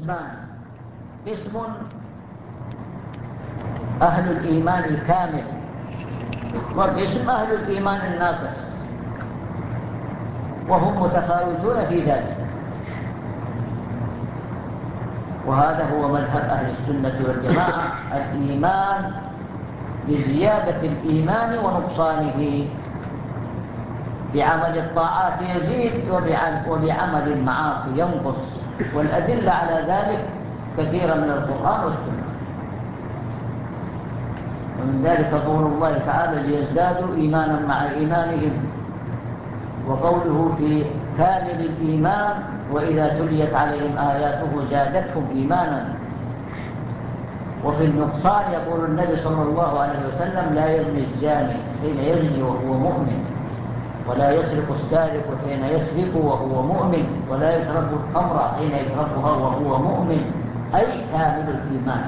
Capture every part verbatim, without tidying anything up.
قسمان: قسم أهل الإيمان الكامل، وقسم أهل الإيمان الناقص، وهم متفاوتون في ذلك. وهذا هو مذهب أهل السنة والجماعة: الإيمان بزيادة الإيمان ونقصانه، بعمل الطاعات يزيد وبعمل المعاصي ينقص، والأدلة على ذلك كثيرة من القرآن والسنة. ومن ذلك قول الله تعالى: ليزدادوا إيمانا مع إيمانهم، وقوله في كامل الإيمان: وإذا تليت عليهم آياته زادتهم إيمانا. وفي النقصان يقول النبي صلى الله عليه وسلم: لا يزني الزاني حين يزني وهو مؤمن، ولا يسرق السارق حين يسرق وهو مؤمن، ولا يشرب الخمر حين يشربها وهو مؤمن، أي كامل الإيمان.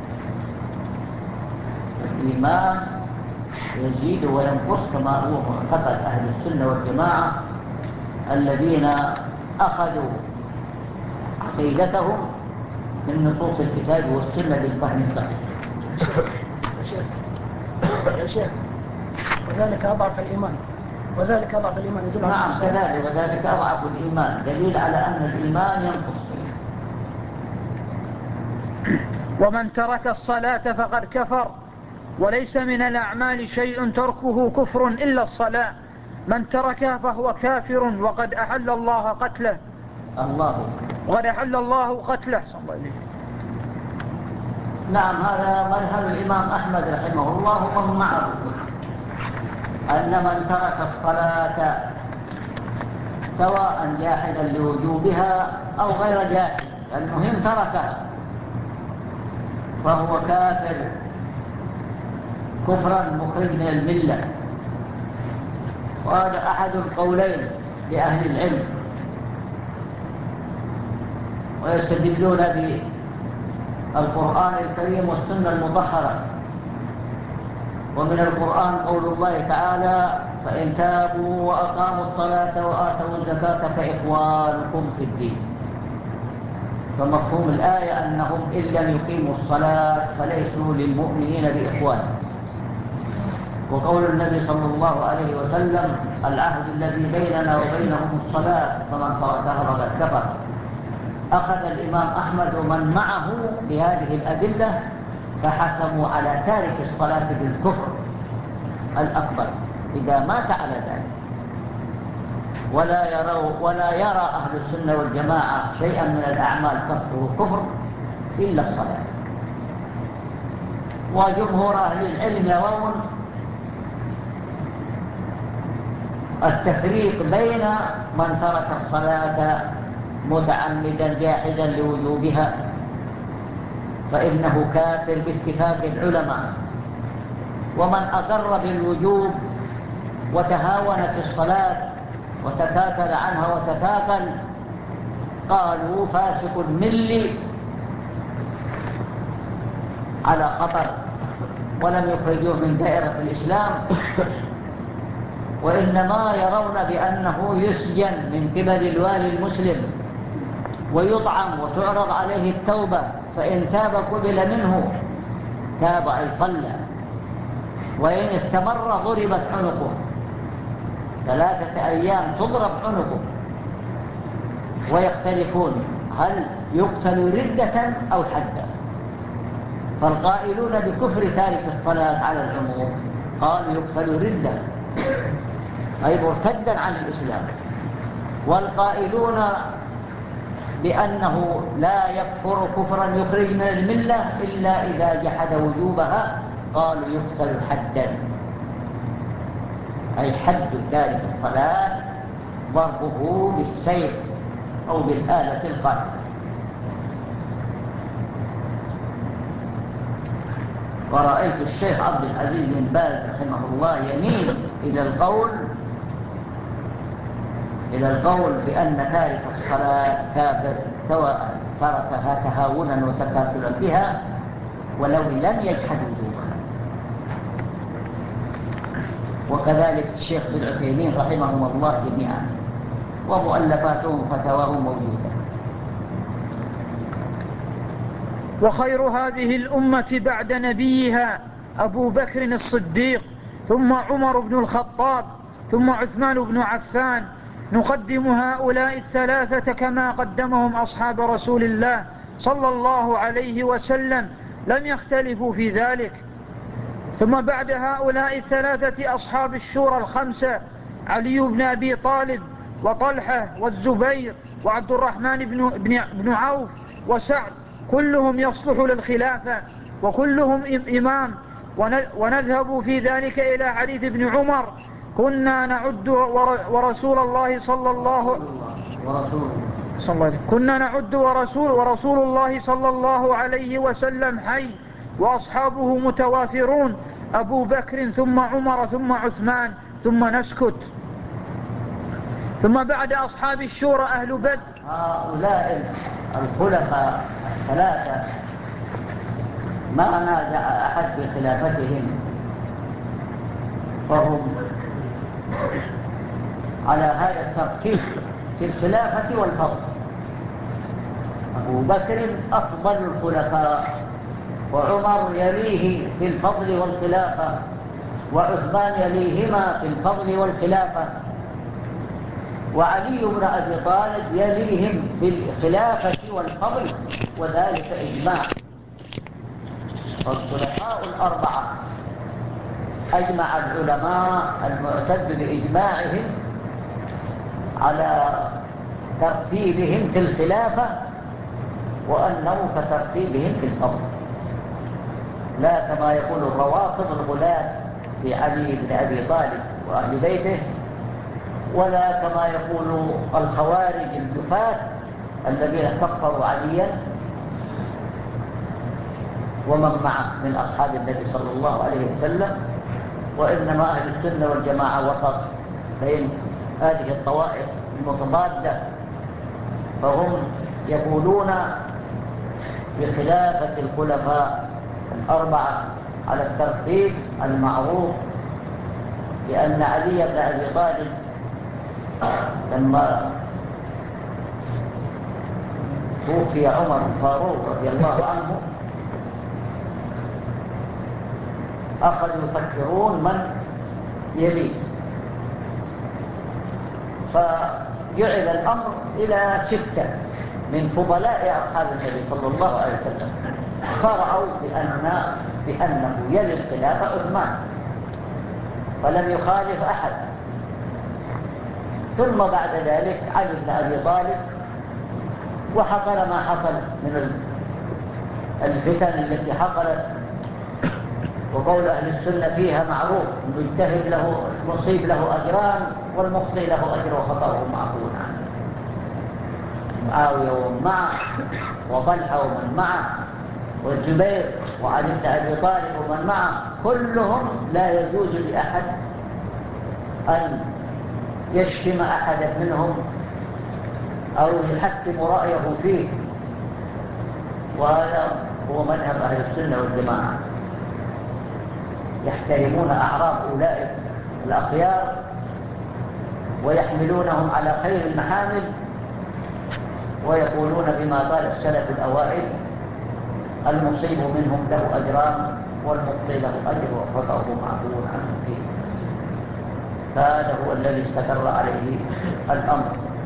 الإيمان يزيد وينقص كما هو معتقد أهل السنة والجماعة الذين أخذوا عقيدتهم من نصوص الكتاب والسنة بالفهم الصحيح. يا شيخ يا شيخ وذلك أضعف الإيمان، وذلك أضعف الإيمان يدل على نعم كذلك، وذلك أضعف الإيمان دليل على أن الإيمان ينقص. ومن ترك الصلاة فقد كفر، وليس من الأعمال شيء تركه كفر إلا الصلاة، من تركها فهو كافر وقد أحل الله قتله. الله وقد أحل الله قتله. صلى الله عليه. نعم، هذا مذهب الإمام أحمد رحمه الله ومن معه، أن من ترك الصلاة سواء جاحدا لوجوبها أو غير جاحد، المهم تركها، فهو كافر كفرا مخرج من الملة. وهذا أحد القولين لأهل العلم، ويستدلون بالقرآن الكريم والسنة المطهرة. ومن القرآن قول الله تعالى: فإن تابوا وأقاموا الصلاة وآتوا الزكاة فإخوانكم في الدين. فمفهوم الآية أنهم إن لم يقيموا الصلاة فليسوا للمؤمنين بإخوان. وقول النبي صلى الله عليه وسلم: العهد الذي بيننا وبينهم الصلاة فمن تركها فقد كفر. أخذ الإمام أحمد ومن معه بهذه الأدلة، فحكموا على تارك الصلاة بالكفر الأكبر إذا مات على ذلك. ولا يروا ولا يرى أهل السنة والجماعة شيئا من الأعمال تركه كفر إلا الصلاة. وجمهور أهل العلم يرون التفريق بين من ترك الصلاة متعمدا جاحدا لوجوبها فإنه كافر باتفاق العلماء، ومن أقر بالوجوب وتهاون في الصلاة وتكاكل عنها وتثاقل قالوا فاسق ملي على خطر، ولم يخرجوه من دائرة الإسلام، وإنما يرون بأنه يسجن من قبل الوالي المسلم ويطعم وتعرض عليه التوبة، فإن تاب قبل منه، تاب أي صلى، وإن استمر ضربت عنقه ثلاثة أيام تضرب عنقه. ويختلفون هل يقتل ردة أو حدا، فالقائلون بكفر تارك الصلاة على العموم قالوا يقتل ردة أي مرتدا عن الإسلام، والقائلون بأنه لا يكفر كفرا يخرج من الملة إلا إذا جحد وجوبها قالوا يقتل حدا، أي حد تارك الصلاة ضربه بالسيف أو بالآلة القاتلة. ورأيت الشيخ عبد العزيز بن باز رحمه الله يميل إلى القول إلى القول بأن تارك الصلاة كافر سواء تركها تهاونا وتكاسلا بها ولو لم يجحد وجوبها. وكذلك الشيخ بن عثيمين رحمهم الله جميعا، ومؤلفاتهم فتواهم موجودة. وخير هذه الأمة بعد نبيها أبو بكر الصديق، ثم عمر بن الخطاب، ثم عثمان بن عفان. نقدم هؤلاء الثلاثة كما قدمهم أصحاب رسول الله صلى الله عليه وسلم، لم يختلفوا في ذلك. ثم بعد هؤلاء الثلاثة أصحاب الشورى الخمسة: علي بن أبي طالب، وطلحة، والزبير، وعبد الرحمن بن, بن, بن عوف، وسعد، كلهم يصلح للخلافة وكلهم إمام. ونذهب في ذلك إلى حديث ابن عمر: كنا نعد ورسول الله صلى الله كنا نعد ورسول ورسول الله صلى الله عليه وسلم حي وأصحابه متوافرون، أبو بكر ثم عمر ثم عثمان، ثم نسكت. ثم بعد أصحاب الشورى أهل بدر. هؤلاء الخلفاء الثلاثة ما نازع أحد في خلافتهم، فهم على هذا الترتيب في الخلافة والفضل. أبو بكر أفضل الخلفاء، وعمر يليه في الفضل والخلافة، وعثمان يليهما في الفضل والخلافة، وعلي بن أبي طالب يليهم في الخلافة والفضل، وذلك إجماع. والخلفاء الأربعة أجمع العلماء المعتد بإجماعهم على ترتيبهم في الخلافة، وأنه كترتيبهم في الفضل، لا كما يقول الروافض الغلاة في علي بن أبي طالب وأهل بيته، ولا كما يقول الخوارج الجفاة الذين كفروا عليا ومن معه من أصحاب النبي صلى الله عليه وسلم. وإنما أهل السنة والجماعة وسط بين هذه الطوائف المتضادة، فهم يقولون بخلافة الخلفاء الأربعة على الترتيب المعروف، لأن علي بن أبي طالب لما توفي عمر الفاروق رضي الله عنه أخذوا يفكرون من يليه، فجعل الأمر إلى ستة من فضلاء أصحاب النبي صلى الله عليه وسلم، فرأوا بأن بأنه يلي الخلافة عثمان، فلم يخالف أحد. ثم بعد ذلك علي بن أبي طالب، وحصل ما حصل من الفتن التي حصلت، وقول أهل السنة فيها معروف: المجتهد له المصيب له أجران، والمخطئ له أجر وخطأه معفو عنه. معاوية ومن معه، وطلحة ومن معه، والزبير وعلي بن أبي طالب ومن معه، كلهم لا يجوز لأحد أن يشتم أحدا منهم أو يحكم رأيه فيه، وهذا هو مذهب أهل السنة والجماعة. يحترمون أعراض أولئك الأخيار ويحملونهم على خير المحامل، ويقولون بما قال السلف الأوائل: المصيب منهم له أجران، والمخطئ له أجر وخطأه معفو عنه فيه. فهذا هو الذي استقر عليه الأمر.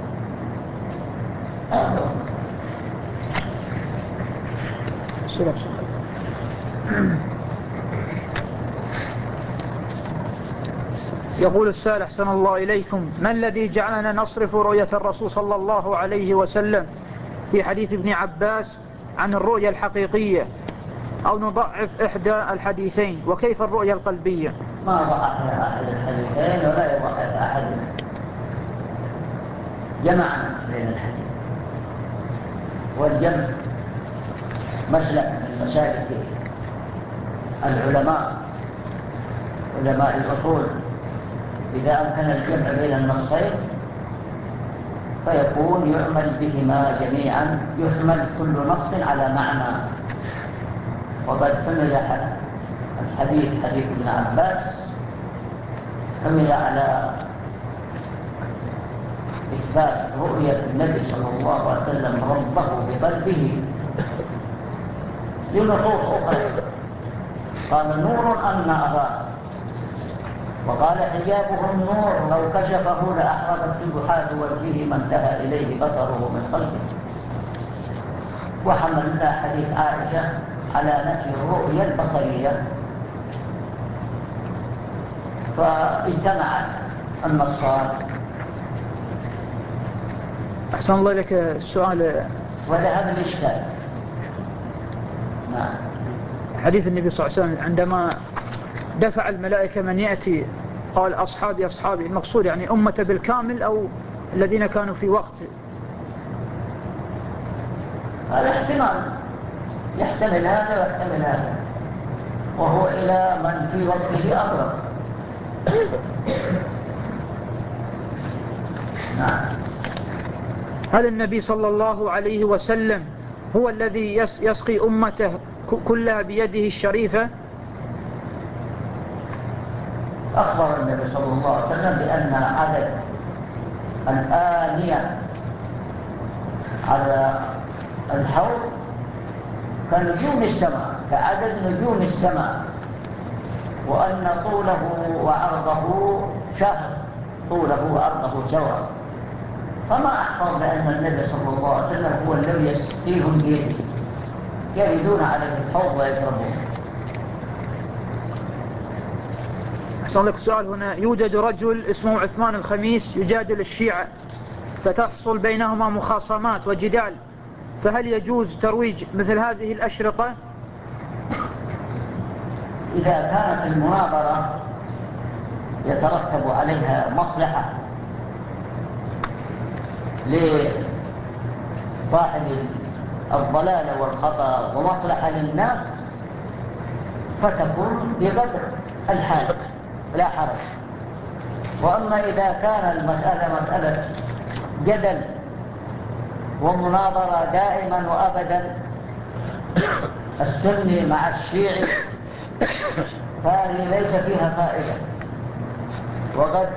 يقول السائل: أحسن الله إليكم، ما الذي جعلنا نصرف رؤية الرسول صلى الله عليه وسلم في حديث ابن عباس عن الرؤية الحقيقية، أو نضعف إحدى الحديثين؟ وكيف الرؤية القلبية؟ ما ضعفنا أحد الحديثين ولا يضعف أحد. جمعنا بين الحديث، والجمع مسلك من مسالك العلماء علماء الأصول. إذا أمكن الجمع بين النصين فيكون يعمل بهما جميعا، يحمل كل نص على معنى. وقد حمل الحديث حديث ابن عباس حمل على إثبات رؤية النبي صلى الله عليه وسلم ربه بقلبه، لنصوص أخرى. قال نور أن أراه، وقال حجابه النور لو كشفه لأحرقت سبحات وجهه ما انتهى إليه بصره من خلقه. وحملنا حديث عائشة على نفي الرؤية البصرية، فاجتمعت النصان. أحسن الله لك السؤال. وذهب الإشكال. نعم. حديث النبي صلى الله عليه وسلم عندما دفع الملائكة من يأتي قال أصحابي أصحابي، المقصود يعني أمة بالكامل أو الذين كانوا في وقت؟ هذا احتمال، يحتمل هذا ويحتمل هذا، وهو إلى من في وقته أقرب. نعم. هل النبي صلى الله عليه وسلم هو الذي يسقي أمته كلها بيده الشريفة؟ أخبر النبي صلى الله عليه وسلم بأن عدد الآنية على الحوض كنجوم السماء، كعدد نجوم السماء، وأن طوله وعرضه شهر، طوله وعرضه سواء. فما أحفظ بأن النبي صلى الله عليه وسلم هو الذي يسقيهم بيده، يردون عليه الحوض ويشربون. أحسن لك سؤال هنا. يوجد رجل اسمه عثمان الخميس يجادل الشيعة، فتحصل بينهما مخاصمات وجدال، فهل يجوز ترويج مثل هذه الأشرطة؟ إذا كانت المناظرة يترتب عليها مصلحة لصاحب الضلال والخطأ ومصلحة للناس فتكون بقدر الحال لا حرج. وأما إذا كان المسألة مسألة جدل ومناظرة دائما وأبدا السني مع الشيعي، فهذه ليس فيها فائدة، وقد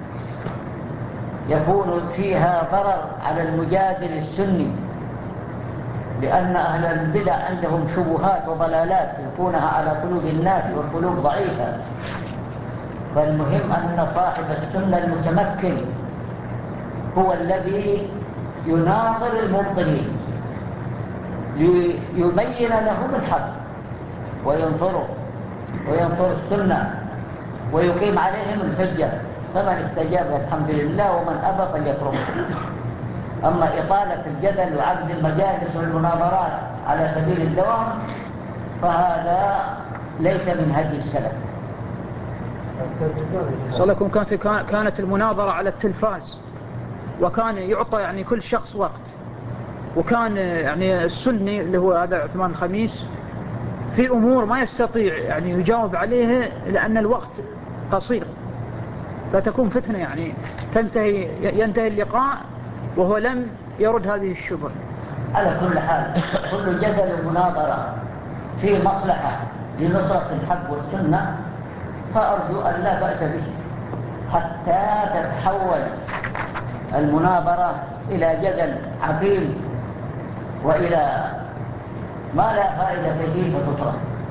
يكون فيها ضرر على المجادل السني، لأن أهل البدع عندهم شبهات وضلالات يكونها على قلوب الناس والقلوب ضعيفة. فالمهم أن صاحب السنة المتمكن هو الذي يناظر المبطلين ليبين لهم الحق وينصره وينصر السنة ويقيم عليهم الحجة. فمن استجاب الحمد لله، ومن أبى فليتركه. أما إطالة الجدل وعقد المجالس والمناظرات على سبيل الدوام فهذا ليس من هدي السلف. صلكم كانت كانت المناظرة على التلفاز، وكان يعطى يعني كل شخص وقت، وكان يعني السني اللي هو هذا عثمان الخميس في أمور ما يستطيع يعني يجاوب عليها لأن الوقت قصير، فتكون فتنة يعني تنتهي ينتهي اللقاء وهو لم يرد هذه الشبهة. على كل حال كل جدل ومناظرة في مصلحة لنصرة الحق والسنة فأرجو أن لا بأس به، حتى تتحول المناظرة إلى جدل عقيم وإلى ما لا فائدة فيه فتطرح.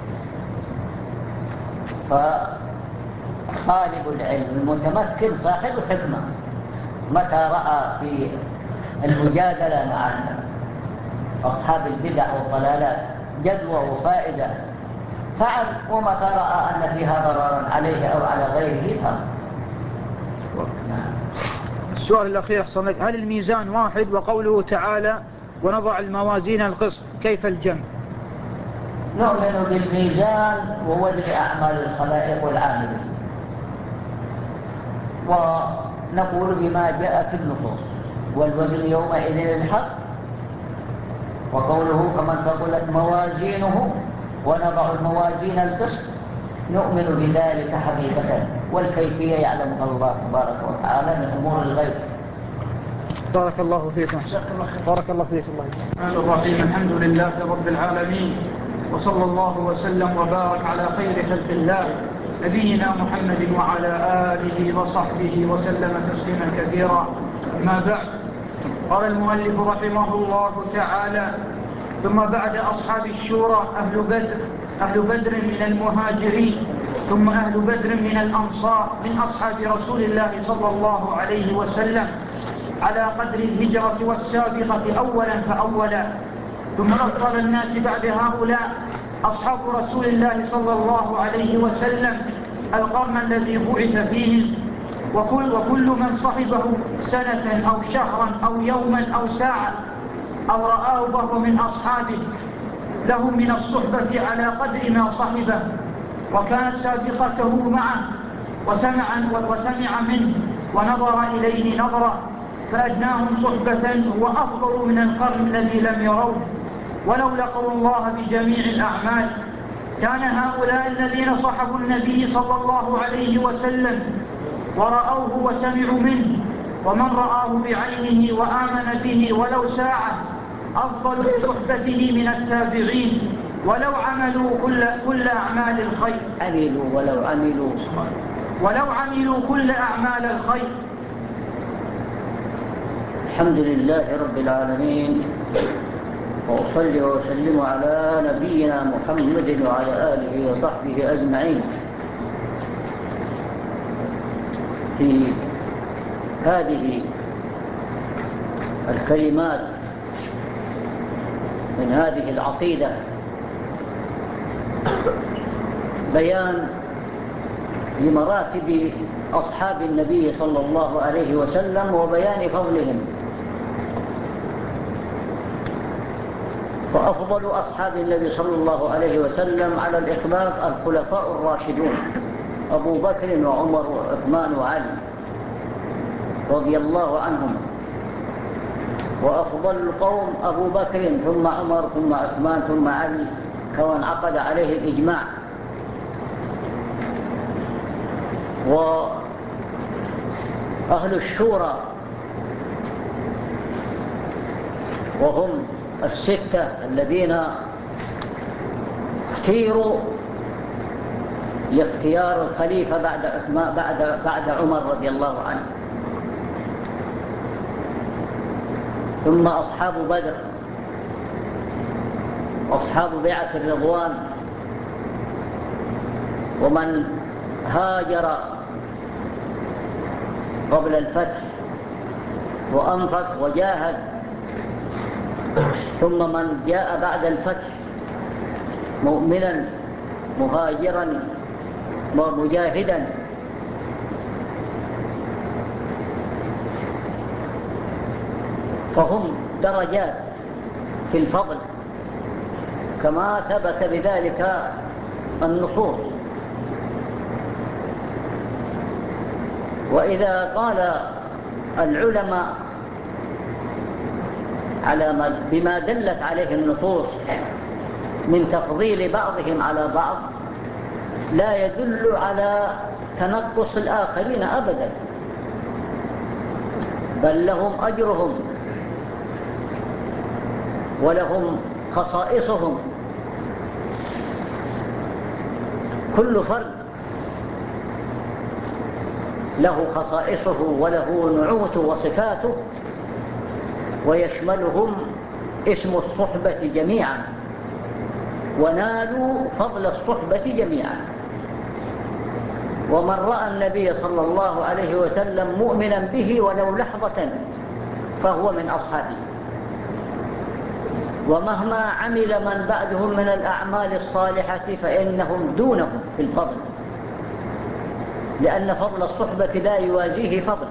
فطالب العلم المتمكن صاحب حكمة متى رأى في المجادلة مع أصحاب البدع والضلالات جدوى وفائدة فعل، ومتى رأى أن فيها ضررا عليه أو على غيره ترك. السؤال الأخير أحسن لك. هل الميزان واحد؟ وقوله تعالى ونضع الموازين القسط كيف الجمع؟ نؤمن بالميزان ووزن أعمال الخلائق والعاملين، ونقول بما جاء في النصوص، والوزن يومئذ الحق، وقوله فمن ثقلت موازينه ونضع الموازين القسط نؤمن بذلك حقيقة، والكيفية يعلمها الله تبارك وتعالى من أمور الغيب. بارك الله فيكم. بارك الله فيكم. الرحمن الرحيم. الحمد لله رب العالمين، وصلى الله وسلم وبارك على خير خلق الله نبينا محمد وعلى آله وصحبه وسلم تسليما كثيرا. ما بعد، قال المؤلف رحمه الله تعالى ثم بعد أصحاب الشورى أهل بدر أهل بدر من المهاجرين، ثم أهل بدر من الأنصار من أصحاب رسول الله صلى الله عليه وسلم على قدر الهجرة والسابقة أولا فأولا. ثم أفضل الناس بعد هؤلاء أصحاب رسول الله صلى الله عليه وسلم القرن الذي بعث فيهم، وكل, وكل من صحبه سنة أو شهرا أو يوما أو ساعة أو رآه وهو من أصحابه له من الصحبة على قدر ما صحبه، وكانت سابقته معه وسمع, وسمع منه ونظر إليه نظرا، فأدناهم صحبة هو أفضل من القرن الذي لم يروه ولو لقوا الله بجميع الأعمال. كان هؤلاء الذين صحبوا النبي صلى الله عليه وسلم ورأوه وسمعوا منه، ومن رآه بعينه وآمن به ولو ساعة أفضل صحبته من التابعين ولو عملوا كل, كل أعمال الخير عملوا ولو عملوا ولو عملوا كل أعمال الخير. الحمد لله رب العالمين، وأصلي وأسلم على نبينا محمد وعلى آله وصحبه أجمعين. في هذه الكلمات من هذه العقيدة بيان لمراتب أصحاب النبي صلى الله عليه وسلم وبيان فضلهم. وأفضل أصحاب النبي صلى الله عليه وسلم على الإطلاق الخلفاء الراشدون أبو بكر وعمر وعثمان وعلي رضي الله عنهم، وأفضل القوم أبو بكر ثم عمر ثم عثمان ثم علي كما انعقد عليه الإجماع. وأهل الشورى وهم الستة الذين اختيروا لاختيار الخليفة بعد عثمان بعد بعد عمر رضي الله عنه. ثم أصحاب بدر، أصحاب بيعة الرضوان، ومن هاجر قبل الفتح وأنفق وجاهد، ثم من جاء بعد الفتح مؤمنا مهاجرا ومجاهدا. فهم درجات في الفضل كما ثبت بذلك النصوص. وإذا قال العلماء على ما بما دلت عليه النصوص من تفضيل بعضهم على بعض لا يدل على تنقص الآخرين أبدا، بل لهم أجرهم ولهم خصائصهم. كل فرد له خصائصه وله نعوت وصفاته، ويشملهم اسم الصحبة جميعا، ونالوا فضل الصحبة جميعا. ومن رأى النبي صلى الله عليه وسلم مؤمنا به ولو لحظة فهو من أصحابه، ومهما عمل من بعدهم من الأعمال الصالحة فإنهم دونهم في الفضل، لأن فضل الصحبة لا يوازيه فضل.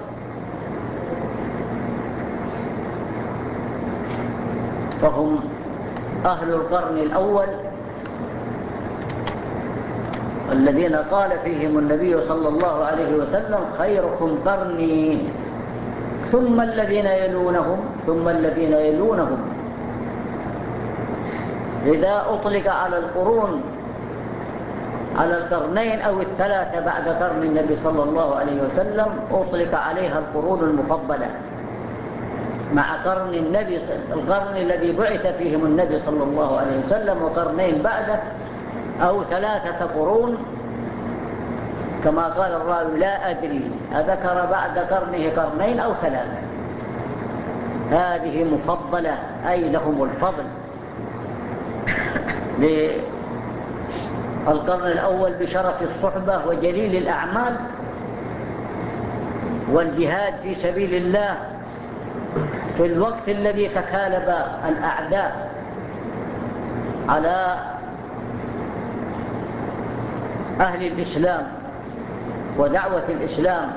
فهم أهل القرن الأول الذين قال فيهم النبي صلى الله عليه وسلم خيركم قرني ثم الذين يلونهم ثم الذين يلونهم. إذا أطلق على القرون على القرنين أو الثلاثة بعد قرن النبي صلى الله عليه وسلم أطلق عليها القرون المفضلة مع قرن النبي القرن الذي بعث فيهم النبي صلى الله عليه وسلم، وقرنين بعده أو ثلاثة قرون كما قال الراوي لا أدري أذكر بعد قرنه قرنين أو ثلاثة. هذه مفضلة أي لهم الفضل للقرن الأول بشرف الصحبة وجليل الأعمال والجهاد في سبيل الله في الوقت الذي تكالب الأعداء على أهل الإسلام ودعوة الإسلام،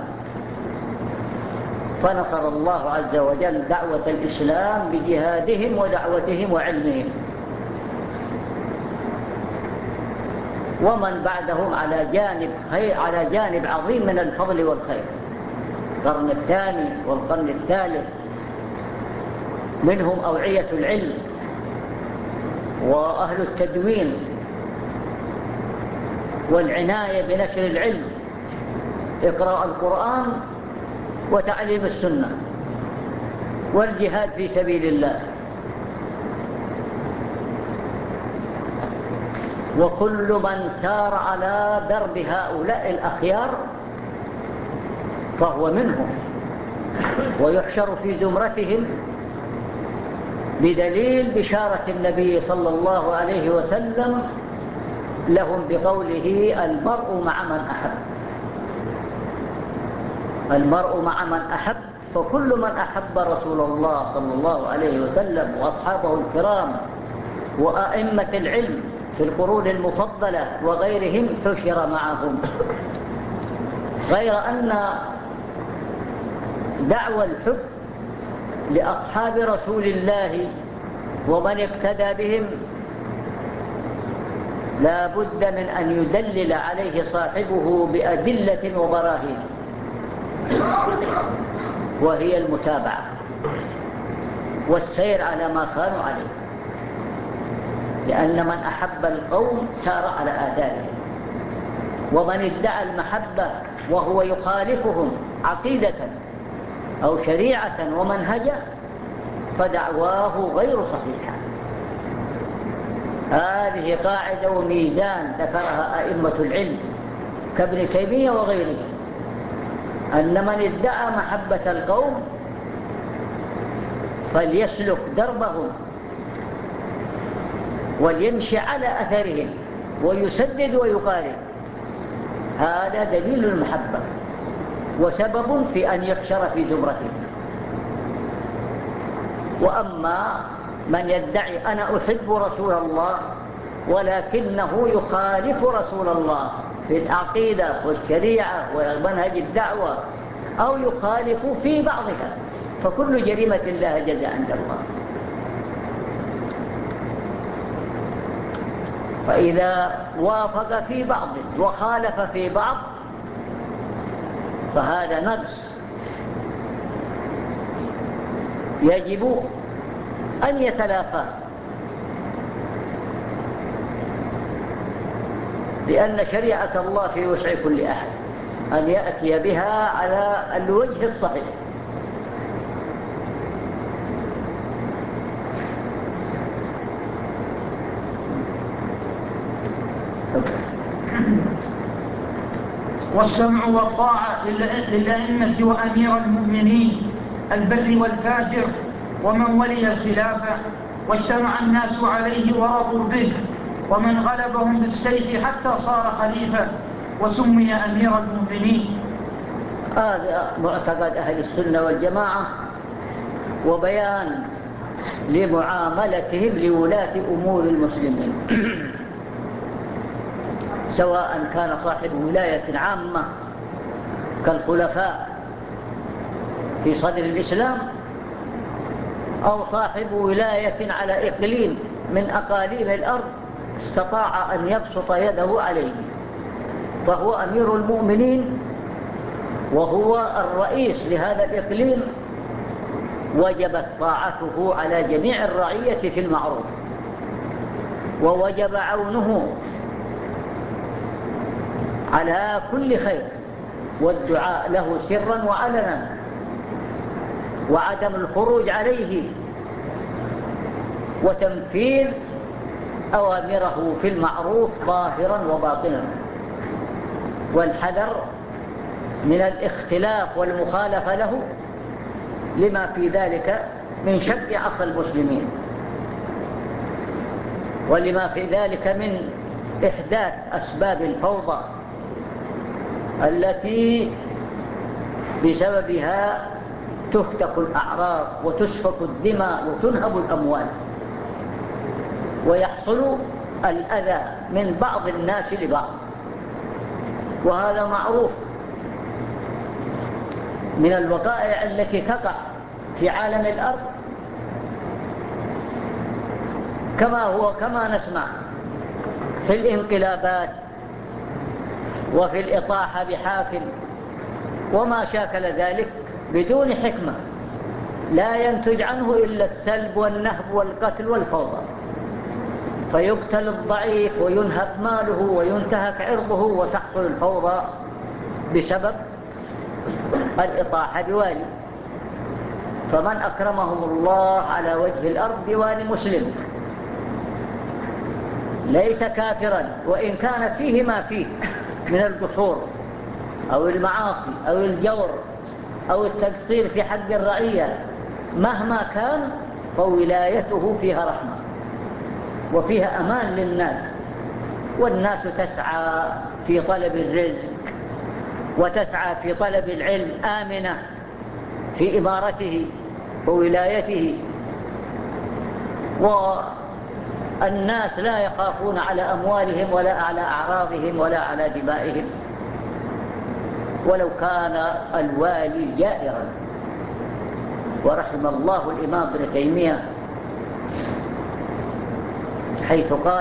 فنصر الله عز وجل دعوة الإسلام بجهادهم ودعوتهم وعلمهم، ومن بعدهم على جانب خير على جانب عظيم من الفضل والخير. القرن الثاني والقرن الثالث منهم أوعية العلم وأهل التدوين والعناية بنشر العلم، إقراء القرآن وتعليم السنة والجهاد في سبيل الله. وكل من سار على درب هؤلاء الأخيار فهو منهم ويحشر في زمرتهم بدليل بشارة النبي صلى الله عليه وسلم لهم بقوله: المرء مع من أحب. المرء مع من أحب، فكل من أحب رسول الله صلى الله عليه وسلم وأصحابه الكرام وأئمة العلم في القرون المفضلة وغيرهم حشر معهم. غير أن دعوى الحب لأصحاب رسول الله ومن اقتدى بهم لا بد من أن يدلل عليه صاحبه بأدلة وبراهين، وهي المتابعة والسير على ما كانوا عليه، لأن من أحب القوم سار على آثارهم، ومن ادعى المحبة وهو يخالفهم عقيدة أو شريعة ومنهجا فدعواه غير صحيحة. هذه قاعدة وميزان ذكرها أئمة العلم كابن تيمية وغيره، أن من ادعى محبة القوم فليسلك دربهم وليمشي على أثرهم ويسدد ويقارب. هذا دليل المحبة وسبب في أن يحشر في زمرته. وأما من يدعي أنا أحب رسول الله ولكنه يخالف رسول الله في العقيدة والشريعة ومنهج الدعوة أو يخالف في بعضها، فكل جريمة لها جزاء عند الله. فإذا وافق في بعض وخالف في بعض فهذا نقص يجب أن يتلافى، لأن شريعة الله في وسع كل أحد أن يأتي بها على الوجه الصحيح. والسمع والطاعة للأئمة وأمير المؤمنين البر والفاجر ومن ولي الخلافة واجتمع الناس عليه ورضوا به، ومن غلبهم بالسيف حتى صار خليفة وسمي أمير المؤمنين. هذا معتقد أهل السنة والجماعة، وبيان لمعاملتهم لولاة أمور المسلمين سواء كان صاحب ولاية عامة كالخلفاء في صدر الإسلام أو صاحب ولاية على إقليم من أقاليم الأرض استطاع أن يبسط يده عليه، فهو أمير المؤمنين وهو الرئيس لهذا الإقليم، وجبت طاعته على جميع الرعية في المعروف، ووجب عونه على كل خير والدعاء له سرا وعلنا، وعدم الخروج عليه وتنفيذ أوامره في المعروف ظاهرا وباطنا، والحذر من الاختلاف والمخالفة له لما في ذلك من شق عصا المسلمين. ولما في ذلك من إحداث أسباب الفوضى التي بسببها تهتك الأعراض وتسفك الدماء وتنهب الأموال، ويحصل الأذى من بعض الناس لبعض، وهذا معروف من الوقائع التي تقع في عالم الأرض، كما هو كما نسمع في الانقلابات وفي الإطاحة بحاكم وما شاكل ذلك بدون حكمة لا ينتج عنه إلا السلب والنهب والقتل والفوضى، فيقتل الضعيف وينهب ماله وينتهك عرضه وتحصل الفوضى بسبب الإطاحة بوالي. فمن أكرمهم الله على وجه الأرض بوالي مسلم ليس كافرا، وإن كان فيه ما فيه من القصور أو المعاصي أو الجور أو التقصير في حق الرعية، مهما كان فولايته فيها رحمة وفيها أمان للناس، والناس تسعى في طلب الرزق وتسعى في طلب العلم آمنة في إمارته وولايته، والناس لا يخافون على أموالهم ولا على أعراضهم ولا على دمائهم ولو كان الوالي جائرا. ورحم الله الإمام ابن تيمية حيث قال: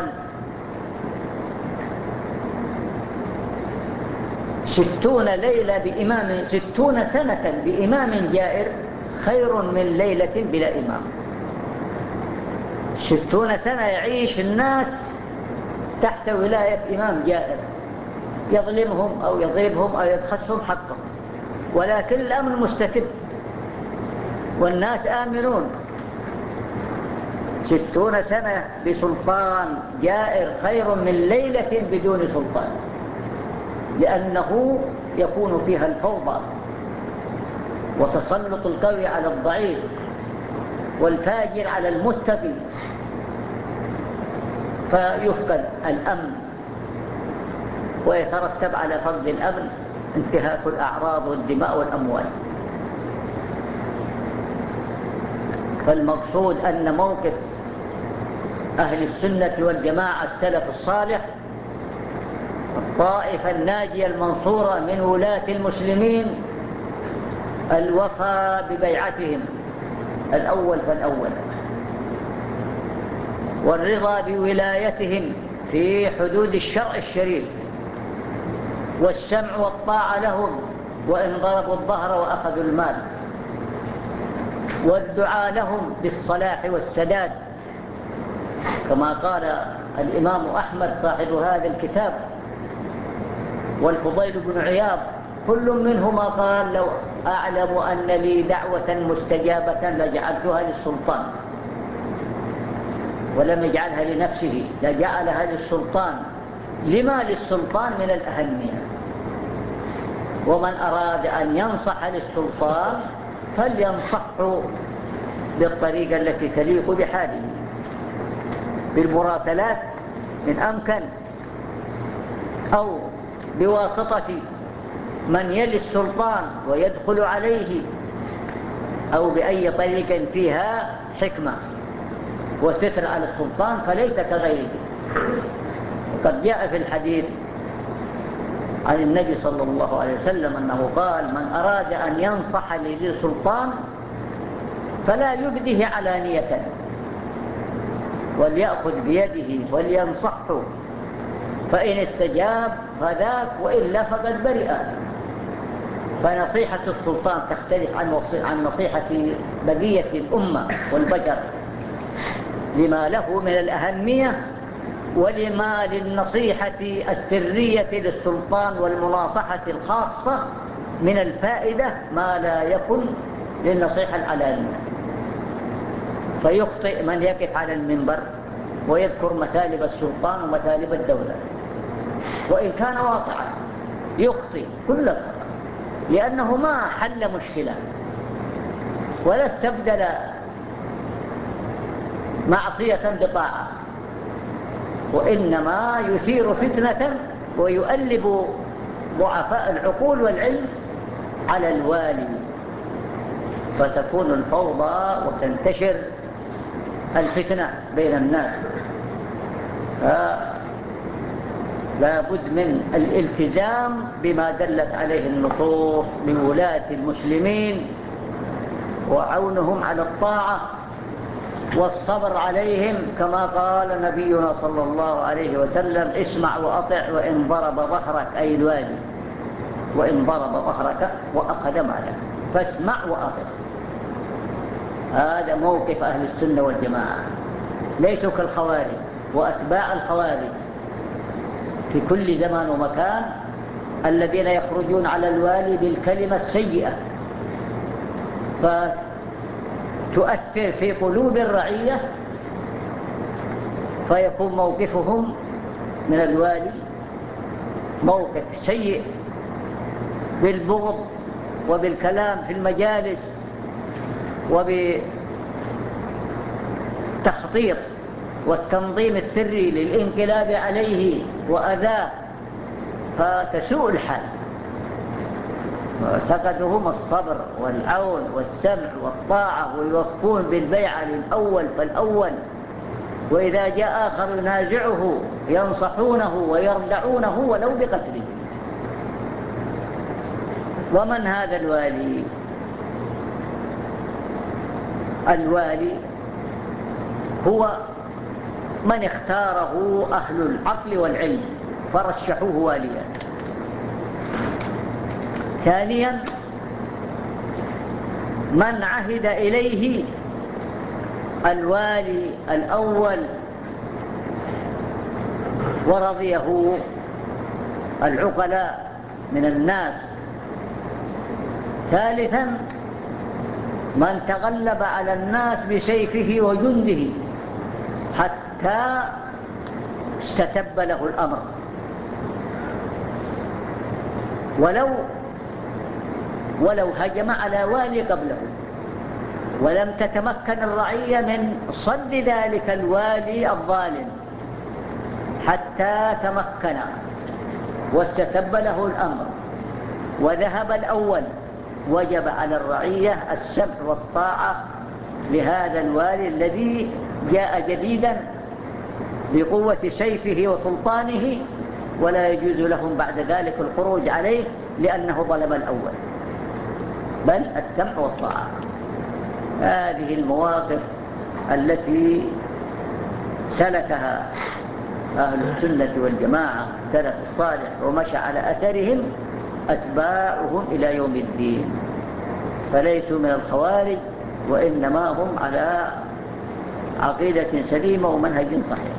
ستون ليلة بإمام ستون سنة بإمام جائر خير من ليلة بلا إمام. ستون سنة يعيش الناس تحت ولاية إمام جائر يظلمهم أو يضربهم أو يبخسهم حقهم، ولكن الأمن مستتب والناس آمنون. ستون سنة بسلطان جائر خير من ليلة بدون سلطان، لأنه يكون فيها الفوضى وتسلط القوي على الضعيف والفاجر على المتقي، فيفقد الأمن ويترتب على فقد الأمن انتهاك الأعراض والدماء والأموال. فالمقصود أن موقف أهل السنة والجماعة السلف الصالح الطائفة الناجية المنصورة من ولاة المسلمين الوفاء ببيعتهم الأول فالأول، والرضا بولايتهم في حدود الشرع الشريف، والسمع والطاعة لهم وإن ضربوا الظهر وأخذوا المال، والدعاء لهم بالصلاح والسداد، كما قال الإمام أحمد صاحب هذا الكتاب والفضيل بن عياض كل منهما قال: لو أعلم أن لي دعوة مستجابة لجعلتها للسلطان، ولم يجعلها لنفسه لجعلها للسلطان. لما للسلطان من الأهمية، ومن أراد أن ينصح للسلطان فلينصحه بالطريقة التي تليق بحاله، بالمراسلات من أمكن، أو بواسطة من يلي السلطان ويدخل عليه، أو بأي طريق فيها حكمة وستر على السلطان فليس كغيره. وقد جاء في الحديث عن النبي صلى الله عليه وسلم أنه قال: من أراد أن ينصح لذي السلطان فلا يبده علانية، وليأخذ بيده ولينصحه، فإن استجاب فذاك وإلا فقد برئ. فنصيحة السلطان تختلف عن نصيحة بقية الأمة والبشر لما له من الأهمية، ولما للنصيحة السرية للسلطان والمناصحة الخاصة من الفائدة ما لا يكن للنصيحة العلانية. فيخطئ من يقف على المنبر ويذكر مثالب السلطان ومثالب الدولة، وإن كان واقعا يخطئ كل الخطأ، لأنه ما حل مشكلة ولا استبدل معصية بطاعة، وإنما يثير فتنة ويؤلب ضعفاء العقول والعلم على الوالي، فتكون الفوضى وتنتشر الفتنة بين الناس. لا بد من الالتزام بما دلت عليه النصوص لولاة المسلمين وعونهم على الطاعة والصبر عليهم، كما قال نبينا صلى الله عليه وسلم: اسمع وأطع وإن ضرب ظهرك، أي الوالي، وإن ضرب ظهرك وأخذ مالك، فاسمع وأطع. هذا موقف أهل السنة والجماعة، ليسوا كالخوارج وأتباع الخوارج في كل زمان ومكان، الذين يخرجون على الوالي بالكلمة السيئة فتؤثر في قلوب الرعية، فيكون موقفهم من الوالي موقف سيء بالبغض وبالكلام في المجالس وبالتخطيط والتنظيم السري للانقلاب عليه وأذاه، فتسوء الحال. معتقدهم الصبر والعون والسمع والطاعة، ويوفون بالبيعة للأول فالأول، وإذا جاء آخر ينازعه ينصحونه ويردعونه ولو بقتله. ومن هذا الوالي؟ الوالي هو من اختاره أهل العقل والعلم فرشحوه واليا. ثانيا، من عهد إليه الوالي الأول ورضيه العقلاء من الناس. ثالثا، من تغلب على الناس بسيفه وجنده حتى استتب له الأمر، ولو ولو هجم على والي قبله، ولم تتمكن الرعية من صد ذلك الوالي الظالم حتى تمكن واستتب له الأمر وذهب الأول، وجب على الرعية السمع والطاعة لهذا الوالي الذي جاء جديدا بقوة سيفه وسلطانه، ولا يجوز لهم بعد ذلك الخروج عليه لأنه ظلم الأول، بل السمع والطاعة. هذه المواقف التي سلكها أهل السنة والجماعة سلف الصالح ومشى على أثرهم أتباعهم إلى يوم الدين، فليسوا من الخوارج، وإنما هم على عقيدة سليمة ومنهج صحيح.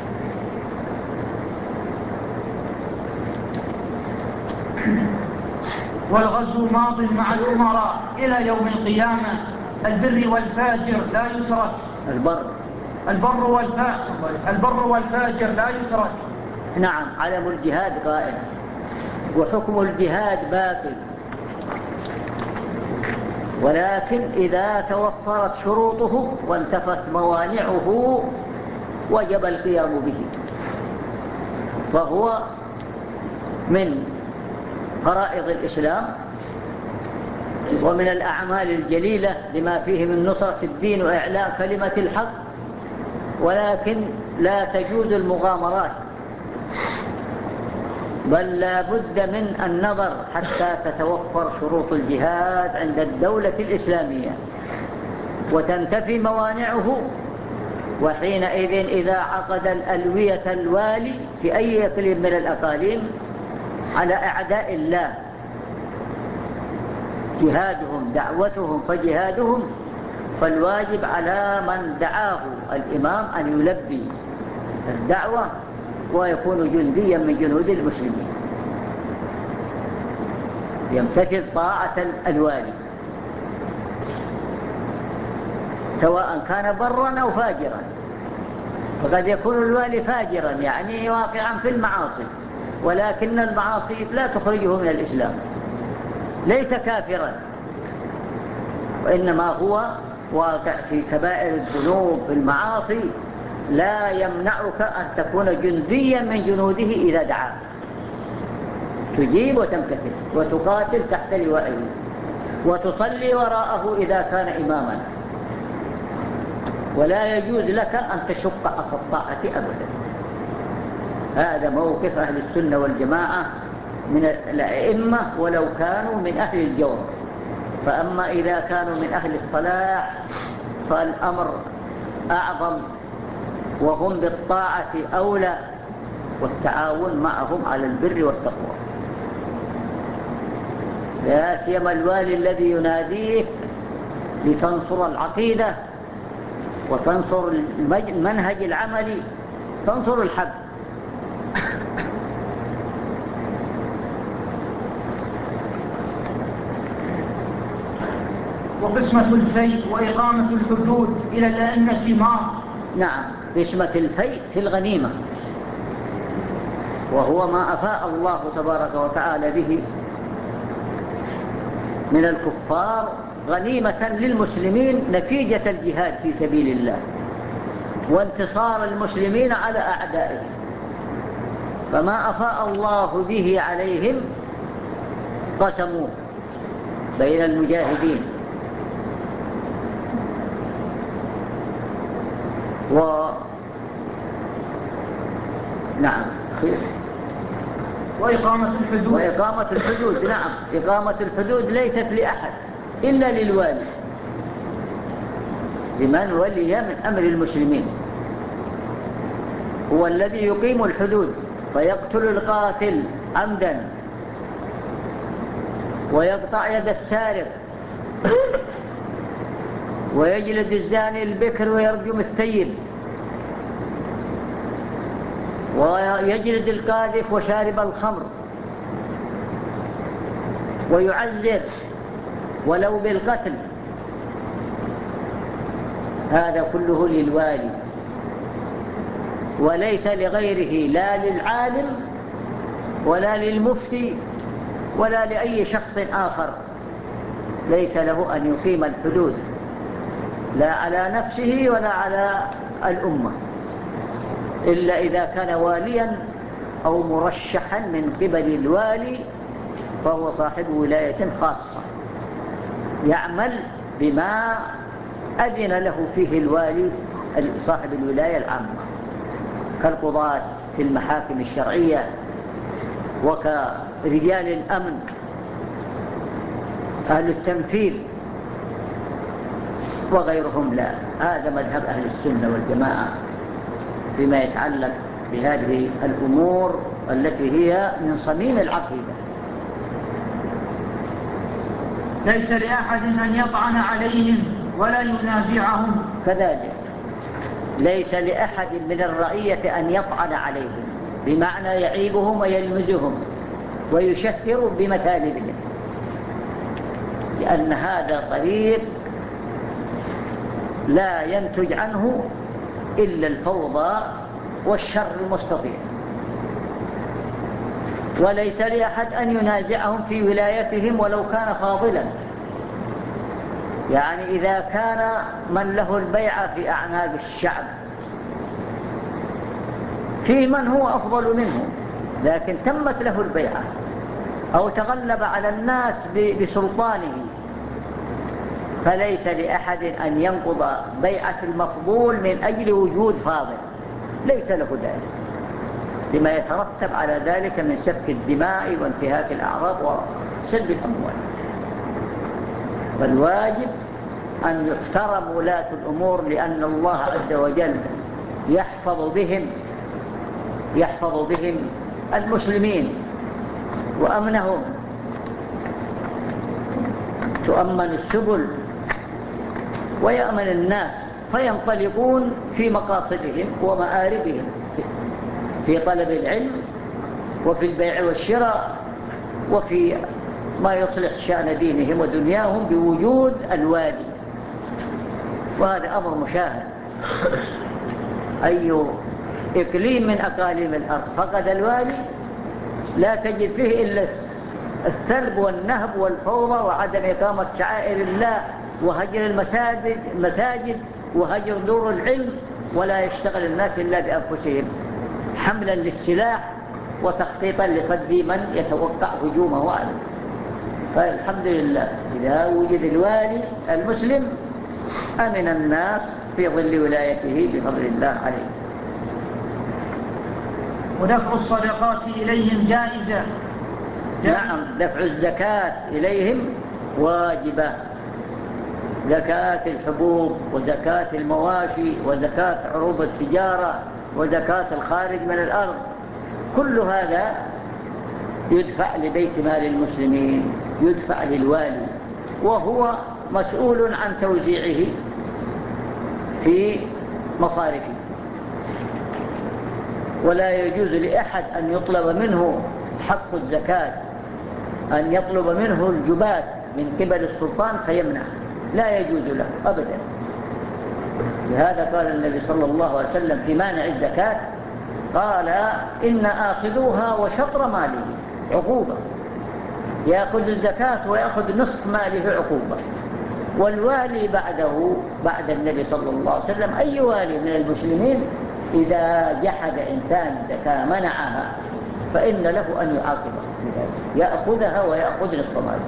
والغزو ماض مع الأمراء إلى يوم القيامة، البر والفاجر لا يترك. البر البر والفاجر البر والفاجر لا يترك. نعم، علم الجهاد قائم، وحكم الجهاد باقي، ولكن إذا توفرت شروطه وانتفت موانعه وجب القيام به، فهو من فرائض الإسلام ومن الأعمال الجليلة لما فيه من نصرة الدين وإعلاء كلمة الحق، ولكن لا تجوز المغامرات، بل لا بد من النظر حتى تتوفر شروط الجهاد عند الدولة الإسلامية وتنتفي موانعه. وحينئذ إذا عقد الألوية الوالي في أي إقليم من الأقاليم على أعداء الله جهادهم دعوتهم فجهادهم، فالواجب على من دعاه الإمام أن يلبي الدعوة ويكون جنديا من جنود المسلمين، يمتثل طاعة الوالي سواء كان برا أو فاجرا. فقد يكون الوالي فاجرا يعني واقعا في المعاصي، ولكن المعاصي لا تخرجه من الإسلام، ليس كافرا، وإنما هو واقع في كبائر الذنوب في المعاصي، لا يمنعك أن تكون جنديا من جنوده إذا دعاك، تجيب وتمتثل وتقاتل تحت لوائه وتصلي وراءه إذا كان إماما، ولا يجوز لك أن تشق عصا الطاعة أبدا. هذا موقف أهل السنة والجماعة من الأئمة ولو كانوا من أهل الجور. فأما إذا كانوا من أهل الصلاح فالأمر أعظم، وهم بالطاعة أولى، والتعاون معهم على البر والتقوى. لا سيما الوالي الذي يناديك لتنصر العقيدة وتنصر المنهج العملي، تنصر الحق. وقسمة الفيء وإقامة الحدود إلى الأئمة ما نعم، قسمة الفيء في الغنيمة، وهو ما أفاء الله تبارك وتعالى به من الكفار غنيمة للمسلمين نتيجة الجهاد في سبيل الله وانتصار المسلمين على أعدائهم. فما أفاء الله به عليهم قسموه بين المجاهدين. و نعم خير. وإقامة الحدود وإقامة الحدود نعم، إقامة الحدود ليست لأحد إلا للوالي، لمن ولي من أمر المسلمين، هو الذي يقيم الحدود فيقتل القاتل عمدا ويقطع يد السارق ويجلد الزاني البكر ويرجم الثيب ويجلد القاذف وشارب الخمر ويعذر ولو بالقتل. هذا كله للوالي وليس لغيره، لا للعالم ولا للمفتي ولا لأي شخص آخر. ليس له أن يقيم الحدود لا على نفسه ولا على الأمة، إلا إذا كان واليا أو مرشحا من قبل الوالي، فهو صاحب ولاية خاصة يعمل بما أذن له فيه الوالي صاحب الولاية العامة، كالقضاة في المحاكم الشرعية وكرجال الأمن أهل التنفيذ وغيرهم. لا، هذا مذهب أهل السنة والجماعة فيما يتعلق بهذه الأمور التي هي من صميم العقيدة. ليس لأحد أن يطعن عليهم ولا ينازعهم. كذلك ليس لأحد من الرعية أن يطعن عليهم، بمعنى يعيبهم ويلمزهم ويشهر بمثالبهم، لأن هذا طريق لا ينتج عنه إلا الفوضى والشر المستطيع. وليس لأحد أن ينازعهم في ولايتهم ولو كان فاضلا، يعني إذا كان من له البيعة في أعناق الشعب في من هو أفضل منه لكن تمت له البيعة أو تغلب على الناس بسلطانه، فليس لأحد أن ينقض بيعة المفضول من أجل وجود فاضل، ليس له ذلك، لما يترتب على ذلك من سفك الدماء وانتهاك الأعراض وسلب الأموال. فالواجب أن يحترم ولاة الأمور، لأن الله عز وجل يحفظ بهم يحفظ بهم المسلمين وأمنهم، تؤمن السبل ويأمن الناس فينطلقون في مقاصدهم ومآربهم في طلب العلم وفي البيع والشراء وفي ما يصلح شأن دينهم ودنياهم بوجود الوالي. وهذا أمر مشاهد. أي إقليم من أقاليم الأرض فقد الوالي لا تجد فيه إلا السلب والنهب والفوضى وعدم إقامة شعائر الله وهجر المساجد المساجد وهجر دور العلم ولا يشتغل الناس إلا بأنفسهم حملا للسلاح وتخطيطا لصد من يتوقع هجومه عليه. فالحمد لله إذا وجد الوالي المسلم أمن الناس في ظل ولايته بفضل الله عليه. ودفع الصدقات إليهم جائزة. نعم، دفع الزكاة إليهم واجبة، زكاة الحبوب وزكاة المواشي وزكاة عروض التجارة وزكاة الخارج من الأرض، كل هذا يدفع لبيت مال المسلمين، يدفع للوالي، وهو مسؤول عن توزيعه في مصارفه. ولا يجوز لأحد أن يطلب منه حق الزكاة، أن يطلب منه الجبات من قبل السلطان فيمنع، لا يجوز له أبدا. لهذا قال النبي صلى الله عليه وسلم في مانع الزكاة، قال إن آخذوها وشطر ماله عقوبة، يأخذ الزكاة ويأخذ نصف ماله عقوبة. والوالي بعده بعد النبي صلى الله عليه وسلم أي والي من المسلمين إذا جحد إنسان زكاة منعها فإن له أن يعاقبه بذلك، يأخذها ويأخذ نصف ماله.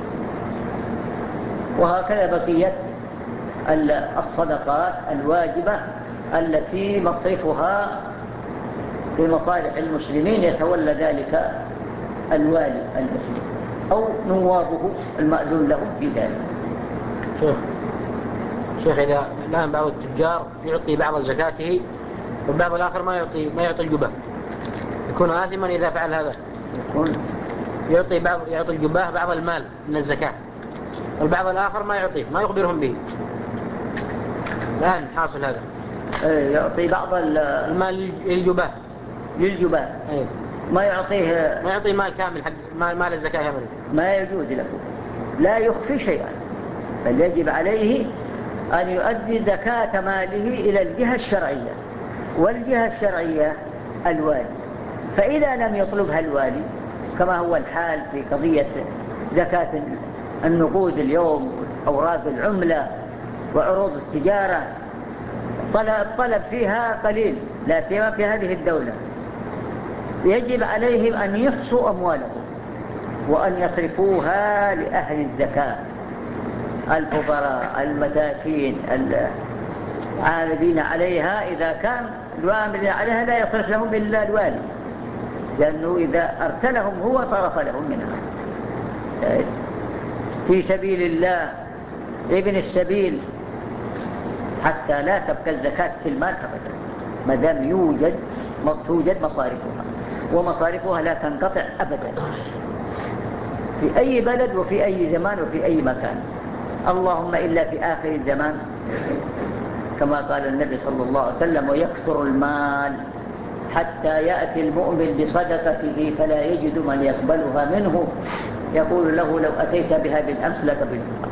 وهكذا بقية الصدقات الواجبة التي مصرفها في مصالح المسلمين يتولى ذلك الوالي المسلم أو نوابه المأذون لهم في ذلك. شيخ شيخ إذا الآن بعض التجار يعطي بعض زكاته والبعض الآخر ما يعطي ما يعطي الجباه، يكون آثما إذا فعل هذا؟ يكون يعطي بعض يعطي الجباه بعض المال من الزكاة والبعض الآخر ما يعطيه، ما يخبرهم به. الآن حاصل هذا، يعطي بعض المال للجباه للجباه أيه. ما يعطيه ما يعطي مال كامل حق مال الزكاة كامل، ما يجوز له، لا يخفي شيئا، بل يجب عليه أن يؤدي زكاة ماله إلى الجهة الشرعية، والجهة الشرعية الوالي. فإذا لم يطلبها الوالي كما هو الحال في قضية زكاة النقود اليوم، أوراق العملة وعروض التجارة، طلب, طلب فيها قليل لا سيما في هذه الدولة، يجب عليهم أن يحصوا أموالهم وأن يصرفوها لأهل الزكاة، الفقراء المساكين العاملين عليها. إذا كان العاملين عليها لا يصرف لهم إلا الوالي، لأنه إذا أرسلهم هو صرف لهم منها في سبيل الله ابن السبيل، حتى لا تبقى الزكاة في المال أبدا ما دام يوجد توجد مصارفها، ومصارفها لا تنقطع أبدا في أي بلد وفي أي زمان وفي أي مكان، اللهم إلا في آخر الزمان كما قال النبي صلى الله عليه وسلم: ويكثر المال حتى يأتي المؤمن بصدقته فلا يجد من يقبلها منه، يقول له: لو أتيت بها بالأمس لقبلتها.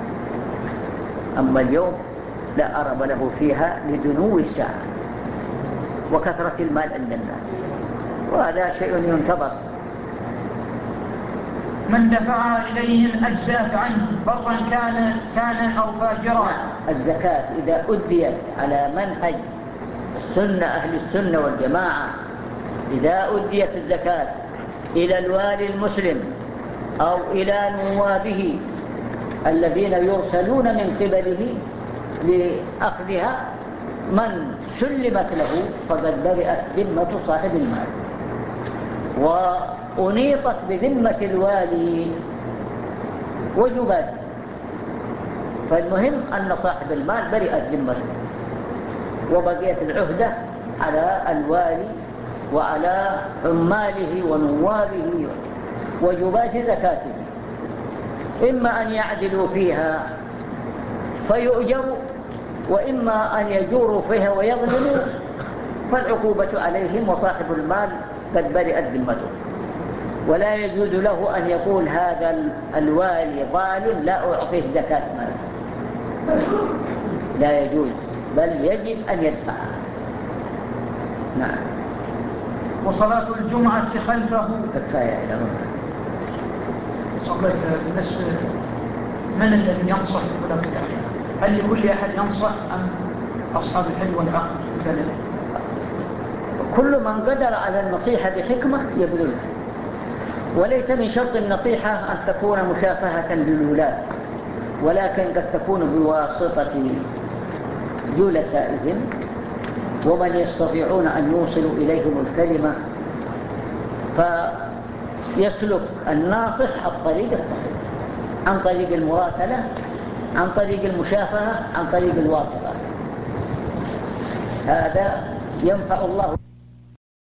أما اليوم لا أرب له فيها لدنو الساعة وكثرة المال عند الناس، وهذا شيء ينتظر. من دفع إليهم أجزاء عنه برا كان كان أو فاجرا. الزكاة إذا أديت على منهج السنة أهل السنة والجماعة، إذا أديت الزكاة إلى الوالي المسلم أو إلى نوابه الذين يرسلون من قبله لأخذها، من سلمت له فقد برئت ذمة صاحب المال وأنيطت بذمة الوالي وجباته. فالمهم أن صاحب المال برئت ذمته وبقيت العهدة على الوالي وعلى عماله ونوابه وجبات زكاته، إما أن يعدلوا فيها فيؤجروا، وإما أن يجوروا فيها ويظلموا، فالعقوبة عليهم وصاحب المال قد برئت ذمته. ولا يجوز له أن يقول هذا الوالي ظالم لا أعطيه زكاة مال، لا يجوز، بل يجب أن يدفعها. نعم. وصلاة الجمعة خلفه كفاية إلى ربنا. صليت بالنسبة من الذي ينصح ولا في الأحيان؟ هل لكل أحد ينصح أم أصحاب الحلم والعقل كذلك. كل من قدر على النصيحة بحكمة يبذلها، وليس من شرط النصيحة أن تكون مشافهة للولاد، ولكن قد تكون بواسطة جلسائهم ومن يستطيعون أن يوصلوا إليهم الكلمة، فيسلك الناصح الطريق الصحيح عن طريق المراسلة، عن طريق المشافهة، عن طريق الواسطة. هذا ينفع الله.